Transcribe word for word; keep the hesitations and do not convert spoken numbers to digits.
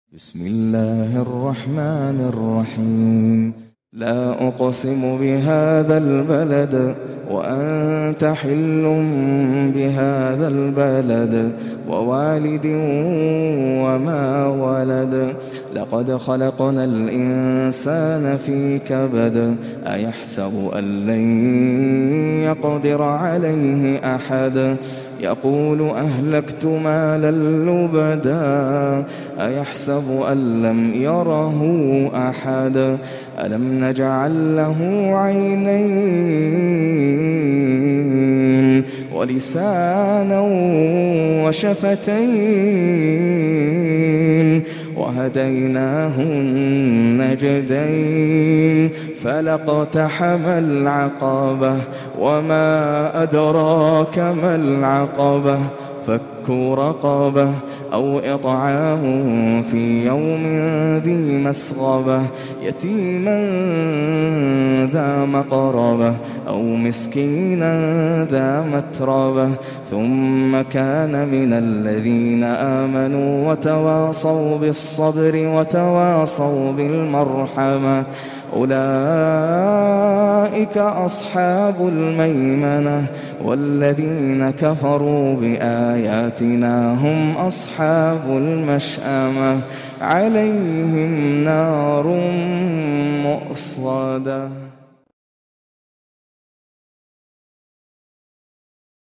بسم الله الرحمن الرحيم. لا أقسم بهذا البلد وأنت حل بهذا البلد ووالد وما ولد. لقد خلقنا الإنسان في كبد. أيحسب أن لن يقدر عليه أحد. يقول أهلكت مالا لبدا. أيحسب أن لم يره أحد. ألم نجعل له عينين ولسانا وشفتين وهديناه النجدين. فلاقتحم العقبة وما أدراك ما العقبة. فك رقبة أو إطعام في يوم ذي مسغبة يتيما ذا مقربة أو مسكينا ذا متربة ثم كان من الذين آمنوا وتواصوا بالصبر وتواصوا بالمرحمة أولئك أصحاب الميمنة. والذين كفروا بآياتنا هم أصحاب المشأمة عليهم نار مؤصدة.